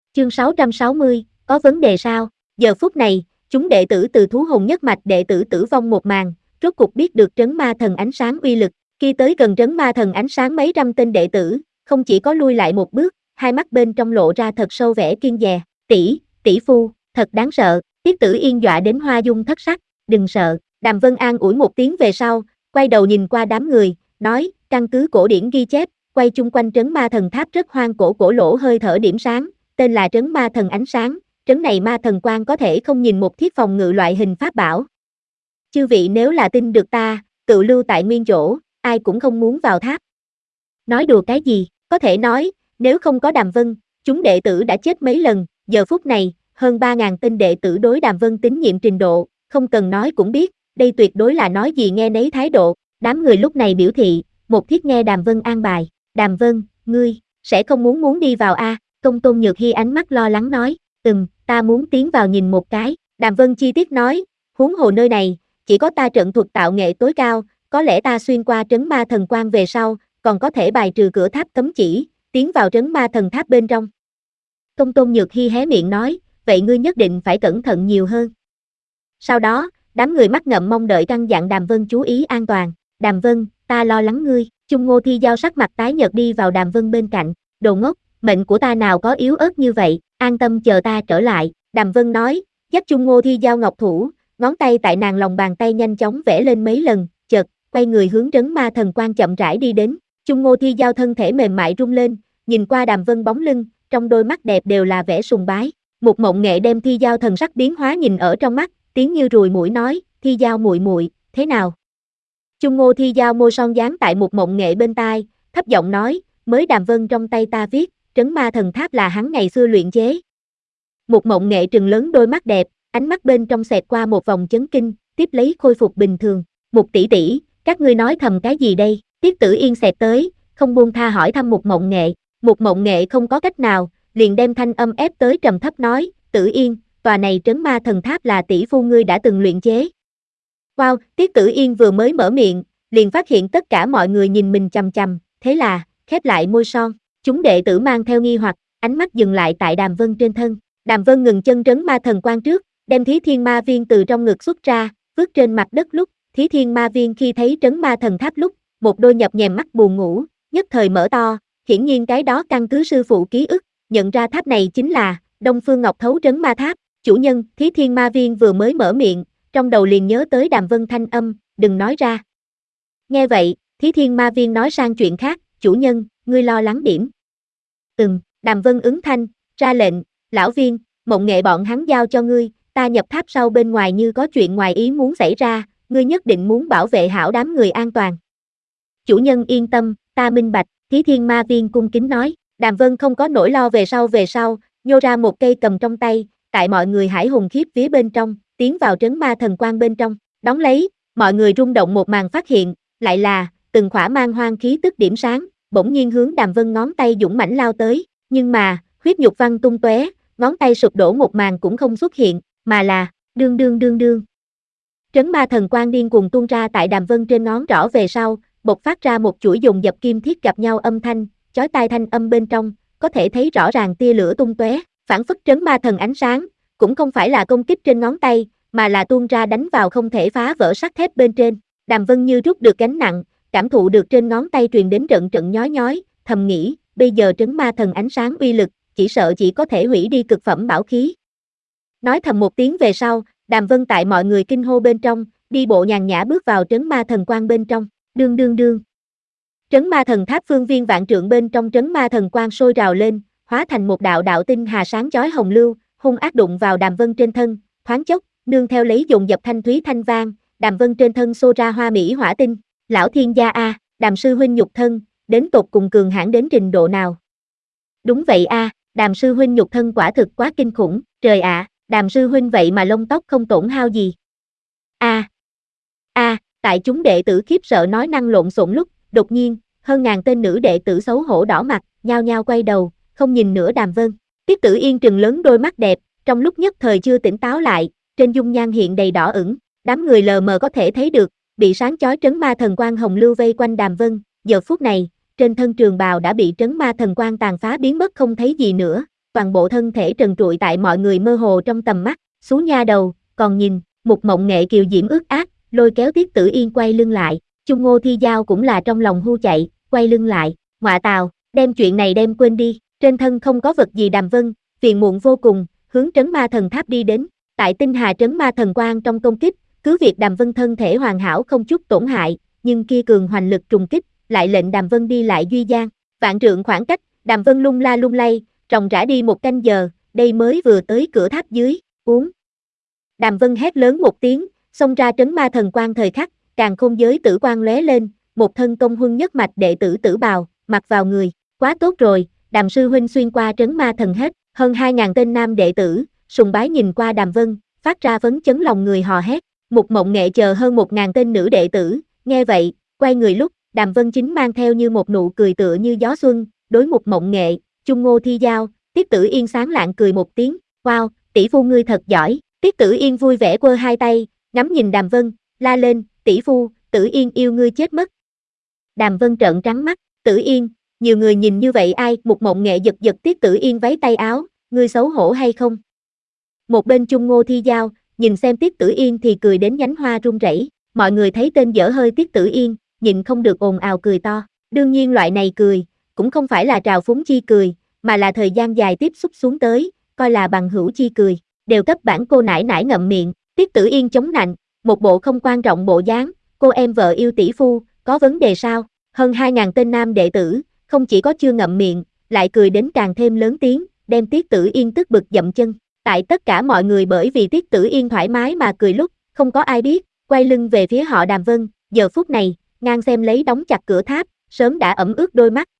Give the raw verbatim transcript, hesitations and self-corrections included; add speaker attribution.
Speaker 1: Chương sáu trăm sáu mươi, có vấn đề sao? Giờ phút này, chúng đệ tử từ thú hồn nhất mạch đệ tử tử vong một màn, rốt cục biết được trấn ma thần ánh sáng uy lực. Khi tới gần trấn ma thần ánh sáng mấy trăm tên đệ tử, không chỉ có lui lại một bước, hai mắt bên trong lộ ra thật sâu vẻ kiêng dè. Tỷ, tỷ phu, thật đáng sợ. Tiết Tử Yên dọa đến hoa dung thất sắc. Đừng sợ. Đàm Vân an ủi một tiếng về sau, quay đầu nhìn qua đám người, nói, căn cứ cổ điển ghi chép, quay chung quanh trấn ma thần tháp rất hoang cổ cổ lỗ hơi thở điểm sáng, tên là trấn ma thần ánh sáng. Trấn này ma thần quan có thể không nhìn một thiết phòng ngự loại hình pháp bảo. Chư vị nếu là tin được ta, tự lưu tại nguyên chỗ, ai cũng không muốn vào tháp. Nói đùa cái gì, có thể nói, nếu không có Đàm Vân, chúng đệ tử đã chết mấy lần, giờ phút này, hơn ba ngàn tên đệ tử đối Đàm Vân tín nhiệm trình độ, không cần nói cũng biết, đây tuyệt đối là nói gì nghe nấy thái độ. Đám người lúc này biểu thị, một thiết nghe Đàm Vân an bài. Đàm Vân, ngươi, sẽ không muốn muốn đi vào a? À? Công Tôn Nhược Hy ánh mắt lo lắng nói, ừm, ta muốn tiến vào nhìn một cái. Đàm Vân chi tiết nói, huống hồ nơi này, chỉ có ta trận thuật tạo nghệ tối cao, có lẽ ta xuyên qua trấn ma thần quan về sau, còn có thể bài trừ cửa tháp cấm chỉ, tiến vào trấn ma thần tháp bên trong. Công Tôn Nhược Hy hé miệng nói, vậy ngươi nhất định phải cẩn thận nhiều hơn. Sau đó, đám người mắt ngậm mong đợi căn dặn Đàm Vân chú ý an toàn. Đàm Vân, ta lo lắng ngươi. Chung Ngô Thi Giao sắc mặt tái nhợt đi vào Đàm Vân bên cạnh. Đồ ngốc, mệnh của ta nào có yếu ớt như vậy, an tâm chờ ta trở lại. Đàm Vân nói, dắt Chung Ngô Thi Giao ngọc thủ, ngón tay tại nàng lòng bàn tay nhanh chóng vẽ lên mấy lần, chợt, quay người hướng trấn ma thần quan chậm rãi đi đến. Chung Ngô Thi Giao thân thể mềm mại rung lên, nhìn qua Đàm Vân bóng lưng, trong đôi mắt đẹp đều là vẻ sùng bái. Một Mộng Nghệ đem Thi Giao thần sắc biến hóa nhìn ở trong mắt, tiếng như ruồi muỗi nói, Thi Giao muội muội, thế nào? Chung Ngô Thi Giao môi son dán tại Một Mộng Nghệ bên tai, thấp giọng nói, mới Đàm Vân trong tay ta viết, trấn ma thần tháp là hắn ngày xưa luyện chế. Một Mộng Nghệ trừng lớn đôi mắt đẹp, ánh mắt bên trong xẹt qua một vòng chấn kinh, tiếp lấy khôi phục bình thường. Một tỷ tỷ, các ngươi nói thầm cái gì đây? Tiết Tử Yên xẹt tới, không buông tha hỏi thăm Một Mộng Nghệ. Một Mộng Nghệ không có cách nào, liền đem thanh âm ép tới trầm thấp nói, Tử Yên, tòa này trấn ma thần tháp là tỷ phu ngươi đã từng luyện chế. Wow, Tiết Tử Yên vừa mới mở miệng, liền phát hiện tất cả mọi người nhìn mình chằm chằm, thế là, khép lại môi son. Chúng đệ tử mang theo nghi hoặc, ánh mắt dừng lại tại Đàm Vân trên thân. Đàm Vân ngừng chân trấn ma thần quan trước, đem Thí Thiên Ma Viên từ trong ngực xuất ra, vứt trên mặt đất lúc, Thí Thiên Ma Viên khi thấy trấn ma thần tháp lúc, một đôi nhập nhèm mắt buồn ngủ, nhất thời mở to, hiển nhiên cái đó căn cứ sư phụ ký ức, nhận ra tháp này chính là Đông Phương Ngọc Thấu trấn ma tháp. Chủ nhân, Thí Thiên Ma Viên vừa mới mở miệng, trong đầu liền nhớ tới Đàm Vân thanh âm, đừng nói ra. Nghe vậy, Thí Thiên Ma Viên nói sang chuyện khác, chủ nhân, ngươi lo lắng điểm. Ừm, Đàm Vân ứng thanh, ra lệnh, lão Viên, Mộng Nghệ bọn hắn giao cho ngươi, ta nhập tháp sau bên ngoài như có chuyện ngoài ý muốn xảy ra, ngươi nhất định muốn bảo vệ hảo đám người an toàn. Chủ nhân yên tâm, ta minh bạch, Thí Thiên Ma Viên cung kính nói. Đàm Vân không có nỗi lo về sau về sau, nhô ra một cây cầm trong tay, tại mọi người hải hùng khiếp vía bên trong, tiến vào trấn ma thần quan bên trong, đón lấy, mọi người rung động một màn phát hiện, lại là, từng khỏa mang hoang khí tức điểm sáng, bỗng nhiên hướng Đàm Vân ngón tay dũng mãnh lao tới, nhưng mà, huyết nhục văng tung tóe, ngón tay sụp đổ một màn cũng không xuất hiện, mà là, đương đương đương đương. Trấn ma thần quan điên cuồng tuôn ra tại Đàm Vân trên ngón trỏ về sau, bộc phát ra một chuỗi dùng dập kim thiết gặp nhau âm thanh, chói tai thanh âm bên trong, có thể thấy rõ ràng tia lửa tung tóe, phản phất trấn ma thần ánh sáng, cũng không phải là công kích trên ngón tay, mà là tuôn ra đánh vào không thể phá vỡ sắt thép bên trên. Đàm Vân như rút được gánh nặng, cảm thụ được trên ngón tay truyền đến trận trận nhói nhói, thầm nghĩ, bây giờ trấn ma thần ánh sáng uy lực, chỉ sợ chỉ có thể hủy đi cực phẩm bảo khí. Nói thầm một tiếng về sau, Đàm Vân tại mọi người kinh hô bên trong, đi bộ nhàn nhã bước vào trấn ma thần quan bên trong, đương đương đương. Trấn ma thần tháp phương viên vạn trượng bên trong trấn ma thần quan sôi trào lên, hóa thành một đạo đạo tinh hà sáng chói hồng lưu, hung ác đụng vào Đàm Vân trên thân, thoáng chốc, nương theo lấy dồn dập thanh thúy thanh vang, Đàm Vân trên thân xô ra hoa mỹ hỏa tinh. Lão thiên gia a, Đàm sư huynh nhục thân, đến tột cùng cường hãn đến trình độ nào? Đúng vậy a, Đàm sư huynh nhục thân quả thực quá kinh khủng, trời ạ, à, Đàm sư huynh vậy mà lông tóc không tổn hao gì. A, a, tại chúng đệ tử khiếp sợ nói năng lộn xộn lúc, đột nhiên, hơn ngàn tên nữ đệ tử xấu hổ đỏ mặt, nhao nhao quay đầu, không nhìn nữa Đàm Vân. Tiết Tử Yên trừng lớn đôi mắt đẹp, trong lúc nhất thời chưa tỉnh táo lại, trên dung nhan hiện đầy đỏ ửng, đám người lờ mờ có thể thấy được, bị sáng chói trấn ma thần quang hồng lưu vây quanh Đàm Vân, giờ phút này, trên thân trường bào đã bị trấn ma thần quang tàn phá biến mất không thấy gì nữa, toàn bộ thân thể trần trụi tại mọi người mơ hồ trong tầm mắt, xú nha đầu, còn nhìn, Mục Mộng Nghệ kiều diễm ướt át, lôi kéo Tiết Tử Yên quay lưng lại, Chung Ngô Thi Giao cũng là trong lòng hu chạy, quay lưng lại, ngọa tào, đem chuyện này đem quên đi, trên thân không có vật gì. Đàm Vân, phiền muộn vô cùng, hướng trấn ma thần tháp đi đến, tại tinh hà trấn ma thần quang trong công kích, cứ việc Đàm Vân thân thể hoàn hảo không chút tổn hại, nhưng kia cường hoành lực trùng kích, lại lệnh Đàm Vân đi lại duy gian, vạn trượng khoảng cách, Đàm Vân lung la lung lay, ròng rã đi một canh giờ, đây mới vừa tới cửa tháp dưới, uống. Đàm Vân hét lớn một tiếng, xông ra trấn ma thần quang thời khắc, càn khôn giới tử quang lóe lên, một thân công huân nhất mạch đệ tử tử bào, mặc vào người, quá tốt rồi, Đàm sư huynh xuyên qua trấn ma thần hết, hơn hai ngàn tên nam đệ tử, sùng bái nhìn qua Đàm Vân, phát ra phấn chấn lòng người hò hét, Mục Mộng Nghệ chờ hơn một ngàn tên nữ đệ tử, nghe vậy, quay người lúc, Đàm Vân chính mang theo như một nụ cười tựa như gió xuân, đối Mục Mộng Nghệ, Chung Ngô Thi Giao, Tiết Tử Yên sáng lạng cười một tiếng, wow, tỷ phu ngươi thật giỏi, Tiết Tử Yên vui vẻ quơ hai tay, ngắm nhìn Đàm Vân, la lên, tỷ phu, Tử Yên yêu ngươi chết mất. Đàm Vân trợn trắng mắt, Tử Yên, nhiều người nhìn như vậy ai? Mục Mộng Nghệ giật giật Tiết Tử Yên váy tay áo, ngươi xấu hổ hay không? Một bên Chung Ngô Thi Giao, nhìn xem Tiết Tử Yên thì cười đến nhánh hoa run rẩy, mọi người thấy tên dở hơi Tiết Tử Yên, nhìn không được ồn ào cười to, đương nhiên loại này cười, cũng không phải là trào phúng chi cười, mà là thời gian dài tiếp xúc xuống tới, coi là bằng hữu chi cười, đều cấp bản cô nải nải ngậm miệng, Tiết Tử Yên chống nạnh, một bộ không quan trọng bộ dáng, cô em vợ yêu tỷ phu, có vấn đề sao? Hơn hai ngàn tên nam đệ tử, không chỉ có chưa ngậm miệng, lại cười đến càng thêm lớn tiếng, đem Tiết Tử Yên tức bực dậm chân. Tại tất cả mọi người bởi vì Tiết Tử Yên thoải mái mà cười lúc, không có ai biết, quay lưng về phía họ Đàm Vân, giờ phút này, ngang xem lấy đóng chặt cửa tháp, sớm đã ẩm ướt đôi mắt,